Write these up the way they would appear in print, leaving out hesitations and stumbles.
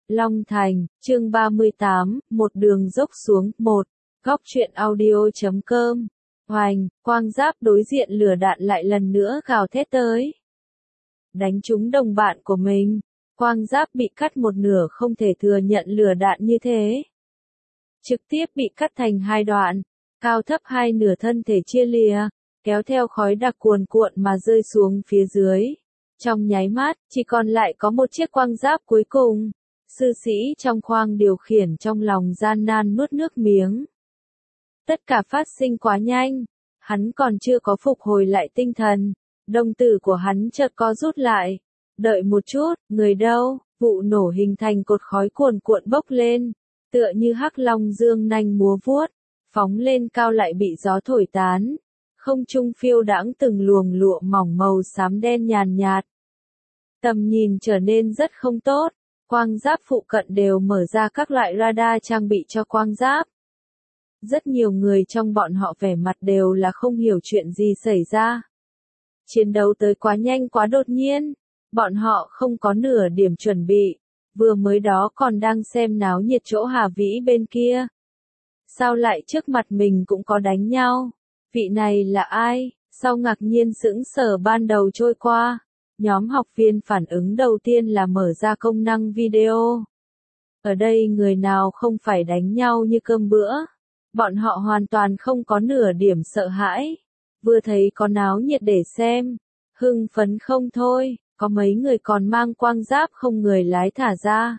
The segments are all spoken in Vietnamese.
Long Thành, chương 38, một đường dốc xuống, 1, góc truyện audio.com. Hoành, quang giáp đối diện lửa đạn lại lần nữa gào thét tới. Đánh trúng đồng bạn của mình, quang giáp bị cắt một nửa không thể thừa nhận lửa đạn như thế. Trực tiếp bị cắt thành hai đoạn, cao thấp hai nửa thân thể chia lìa, kéo theo khói đặc cuồn cuộn mà rơi xuống phía dưới. Trong nháy mắt, chỉ còn lại có một chiếc quang giáp cuối cùng. Sư sĩ trong khoang điều khiển trong lòng gian nan nuốt nước miếng. Tất cả phát sinh quá nhanh, hắn còn chưa có phục hồi lại tinh thần, đồng tử của hắn chợt co rút lại. Đợi một chút, người đâu? Vụ nổ hình thành cột khói cuồn cuộn bốc lên, tựa như hắc long dương nanh múa vuốt, phóng lên cao lại bị gió thổi tán. Không trung phiêu đãng từng luồng lụa mỏng màu xám đen nhàn nhạt. Tầm nhìn trở nên rất không tốt, quang giáp phụ cận đều mở ra các loại radar trang bị cho quang giáp. Rất nhiều người trong bọn họ vẻ mặt đều là không hiểu chuyện gì xảy ra. Chiến đấu tới quá nhanh quá đột nhiên, bọn họ không có nửa điểm chuẩn bị, vừa mới đó còn đang xem náo nhiệt chỗ Hà Vĩ bên kia. Sao lại trước mặt mình cũng có đánh nhau? Vị này là ai? Sau ngạc nhiên sững sờ ban đầu trôi qua, nhóm học viên phản ứng đầu tiên là mở ra công năng video. Ở đây người nào không phải đánh nhau như cơm bữa? Bọn họ hoàn toàn không có nửa điểm sợ hãi. Vừa thấy có náo nhiệt để xem, hưng phấn không thôi, có mấy người còn mang quang giáp không người lái thả ra.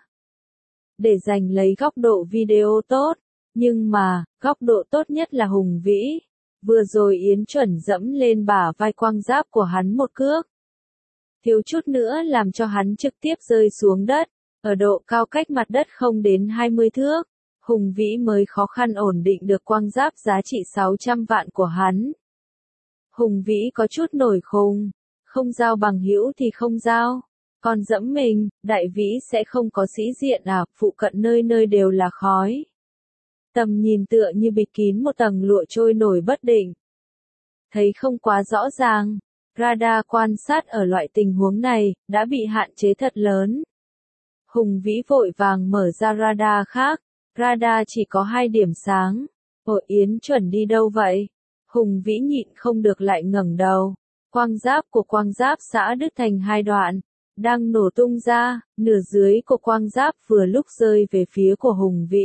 Để giành lấy góc độ video tốt, nhưng mà, góc độ tốt nhất là Hùng Vĩ. Vừa rồi Yến Chuẩn dẫm lên bả vai quang giáp của hắn một cước. Thiếu chút nữa làm cho hắn trực tiếp rơi xuống đất, ở độ cao cách mặt đất không đến 20 thước. Hùng Vĩ mới khó khăn ổn định được quang giáp giá trị 600 vạn của hắn. Hùng Vĩ có chút nổi khùng, không giao bằng hữu thì không giao. Còn dẫm mình, Đại Vĩ sẽ không có sĩ diện à, phụ cận nơi nơi đều là khói. Tầm nhìn tựa như bịt kín một tầng lụa trôi nổi bất định. Thấy không quá rõ ràng, radar quan sát ở loại tình huống này, đã bị hạn chế thật lớn. Hùng Vĩ vội vàng mở ra radar khác, radar chỉ có 2 điểm sáng. Ôi Yến Chuẩn đi đâu vậy? Hùng Vĩ nhịn không được lại ngẩng đầu. Quang giáp của quang giáp xã đứt thành 2 đoạn, đang nổ tung ra, nửa dưới của quang giáp vừa lúc rơi về phía của Hùng Vĩ.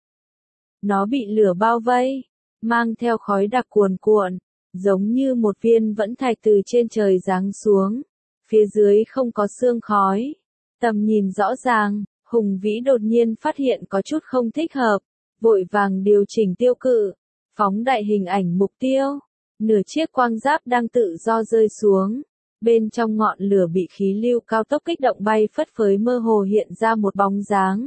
Nó bị lửa bao vây, mang theo khói đặc cuồn cuộn, giống như một viên vẫn thạch từ trên trời giáng xuống. Phía dưới không có sương khói. Tầm nhìn rõ ràng, Hùng Vĩ đột nhiên phát hiện có chút không thích hợp, vội vàng điều chỉnh tiêu cự, phóng đại hình ảnh mục tiêu. Nửa chiếc quang giáp đang tự do rơi xuống, bên trong ngọn lửa bị khí lưu cao tốc kích động bay phất phới mơ hồ hiện ra một bóng dáng.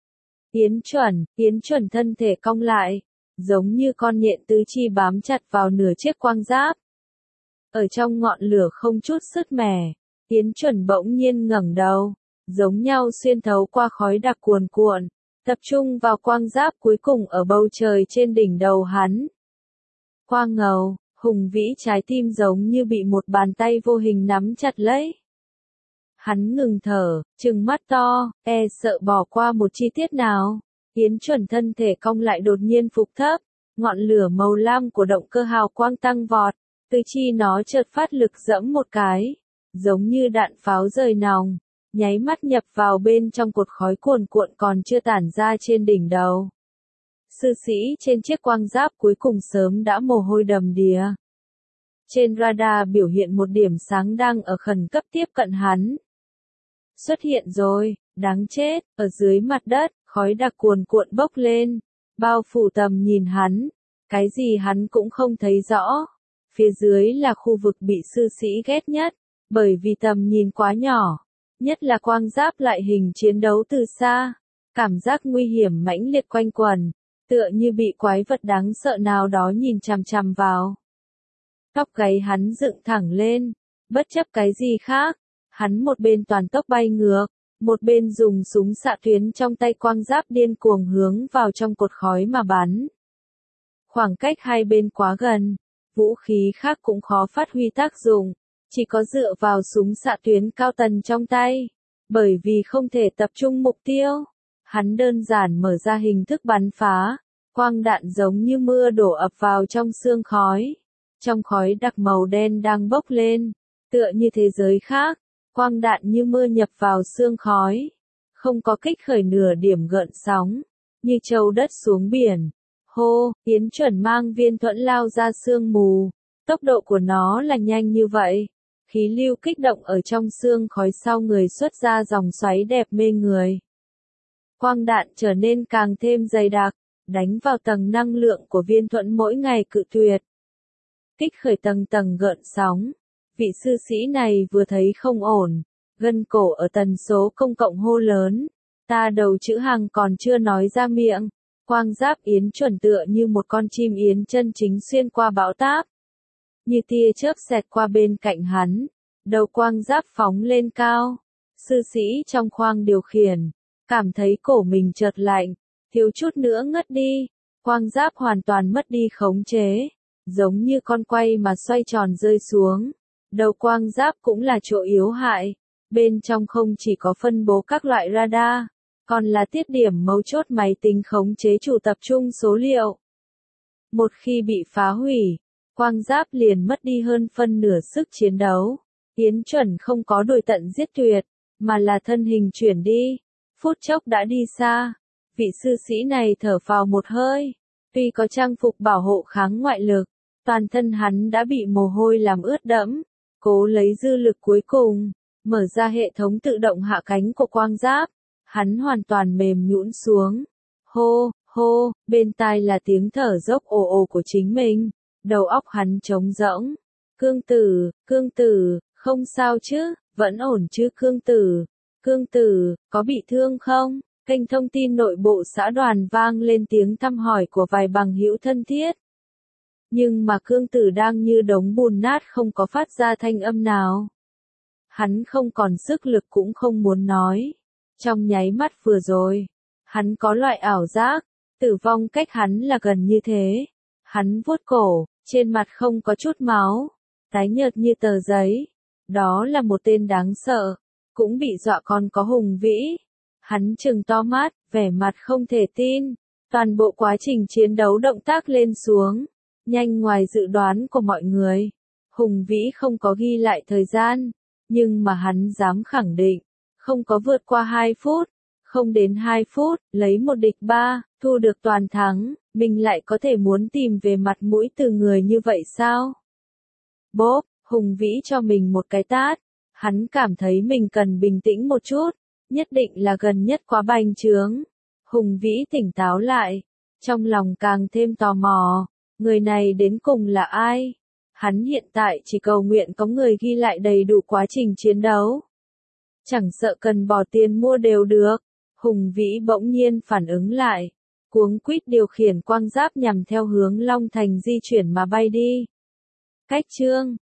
Yến Chuẩn thân thể cong lại, giống như con nhện tứ chi bám chặt vào nửa chiếc quang giáp. Ở trong ngọn lửa không chút sứt mẻ, Yến Chuẩn bỗng nhiên ngẩng đầu, giống nhau xuyên thấu qua khói đặc cuồn cuộn, tập trung vào quang giáp cuối cùng ở bầu trời trên đỉnh đầu hắn. Quang ngầu, Hùng Vĩ trái tim giống như bị một bàn tay vô hình nắm chặt lấy. Hắn ngừng thở, trừng mắt to, sợ bỏ qua một chi tiết nào. Yến Chuẩn thân thể cong lại đột nhiên phục thấp, ngọn lửa màu lam của động cơ hào quang tăng vọt, tứ chi nó chợt phát lực dẫm một cái, giống như đạn pháo rời nòng, nháy mắt nhập vào bên trong cột khói cuồn cuộn còn chưa tản ra trên đỉnh đầu. Sư sĩ trên chiếc quang giáp cuối cùng sớm đã mồ hôi đầm đìa. Trên radar biểu hiện một điểm sáng đang ở khẩn cấp tiếp cận hắn. Xuất hiện rồi, đáng chết, ở dưới mặt đất, khói đặc cuồn cuộn bốc lên, bao phủ tầm nhìn hắn, cái gì hắn cũng không thấy rõ. Phía dưới là khu vực bị sư sĩ ghét nhất, bởi vì tầm nhìn quá nhỏ, nhất là quang giáp lại hình chiến đấu từ xa, cảm giác nguy hiểm mãnh liệt quanh quẩn, tựa như bị quái vật đáng sợ nào đó nhìn chằm chằm vào. Tóc gáy hắn dựng thẳng lên, bất chấp cái gì khác. Hắn một bên toàn tốc bay ngược, một bên dùng súng xạ tuyến trong tay quang giáp điên cuồng hướng vào trong cột khói mà bắn. Khoảng cách hai bên quá gần, vũ khí khác cũng khó phát huy tác dụng, chỉ có dựa vào súng xạ tuyến cao tần trong tay, bởi vì không thể tập trung mục tiêu, Hắn đơn giản mở ra hình thức bắn phá, quang đạn giống như mưa đổ ập vào trong sương khói. Trong khói đặc màu đen đang bốc lên, tựa như thế giới khác, quang đạn như mưa nhập vào sương khói. Không có kích khởi nửa điểm gợn sóng, như châu đất xuống biển. Hô, Yến Chuẩn mang viên thuẫn lao ra sương mù, tốc độ của nó là nhanh như vậy. Khí lưu kích động ở trong sương khói sau người xuất ra dòng xoáy đẹp mê người. Quang đạn trở nên càng thêm dày đặc, đánh vào tầng năng lượng của viên thuẫn mỗi ngày cự tuyệt. Kích khởi tầng tầng gợn sóng. Vị sư sĩ này vừa thấy không ổn, gân cổ ở tần số công cộng hô lớn. Ta đầu chữ hàng còn chưa nói ra miệng. Quang giáp Yến Chuẩn tựa như một con chim yến chân chính xuyên qua bão táp. Như tia chớp xẹt qua bên cạnh hắn, đầu quang giáp phóng lên cao. Sư sĩ trong khoang điều khiển, cảm thấy cổ mình chợt lạnh, thiếu chút nữa ngất đi. Quang giáp hoàn toàn mất đi khống chế, giống như con quay mà xoay tròn rơi xuống. Đầu quang giáp cũng là chỗ yếu hại, bên trong không chỉ có phân bố các loại radar, còn là tiết điểm mấu chốt máy tính khống chế chủ tập trung số liệu. Một khi bị phá hủy, quang giáp liền mất đi hơn phân nửa sức chiến đấu. Yến Chuẩn không có đuổi tận giết tuyệt, mà là thân hình chuyển đi, phút chốc đã đi xa. Vị sư sĩ này thở phào một hơi, tuy có trang phục bảo hộ kháng ngoại lực, toàn thân hắn đã bị mồ hôi làm ướt đẫm, cố lấy dư lực cuối cùng, mở ra hệ thống tự động hạ cánh của quang giáp, hắn hoàn toàn mềm nhũn xuống. Hô, hô, bên tai là tiếng thở dốc ồ ồ của chính mình, đầu óc hắn trống rỗng. Cương tử, không sao chứ, vẫn ổn chứ Cương tử, có bị thương không? Kênh thông tin nội bộ xã đoàn vang lên tiếng thăm hỏi của vài bằng hữu thân thiết. Nhưng mà Cương tử đang như đống bùn nát không có phát ra thanh âm nào. Hắn không còn sức lực cũng không muốn nói. Trong nháy mắt vừa rồi, hắn có loại ảo giác, tử vong cách hắn là gần như thế. Hắn vuốt cổ, trên mặt không có chút máu, tái nhợt như tờ giấy. Đó là một tên đáng sợ, cũng bị dọa còn có hùng vĩ. Hắn trừng to mắt, vẻ mặt không thể tin. Toàn bộ quá trình chiến đấu động tác lên xuống, nhanh ngoài dự đoán của mọi người. Hùng vĩ không có ghi lại thời gian, nhưng mà hắn dám khẳng định, không có vượt qua 2 phút, không đến 2 phút, lấy 1 địch 3, thu được toàn thắng, mình lại có thể muốn tìm về mặt mũi từ người như vậy sao? Bốp, hùng vĩ cho mình một cái tát, hắn cảm thấy mình cần bình tĩnh một chút, nhất định là gần nhất quá bành trướng. Hùng vĩ tỉnh táo lại, trong lòng càng thêm tò mò, người này đến cùng là ai? Hắn hiện tại chỉ cầu nguyện có người ghi lại đầy đủ quá trình chiến đấu. Chẳng sợ cần bỏ tiền mua đều được. Hùng vĩ bỗng nhiên phản ứng lại, cuống quýt điều khiển quang giáp nhằm theo hướng Long Thành di chuyển mà bay đi. Cách chương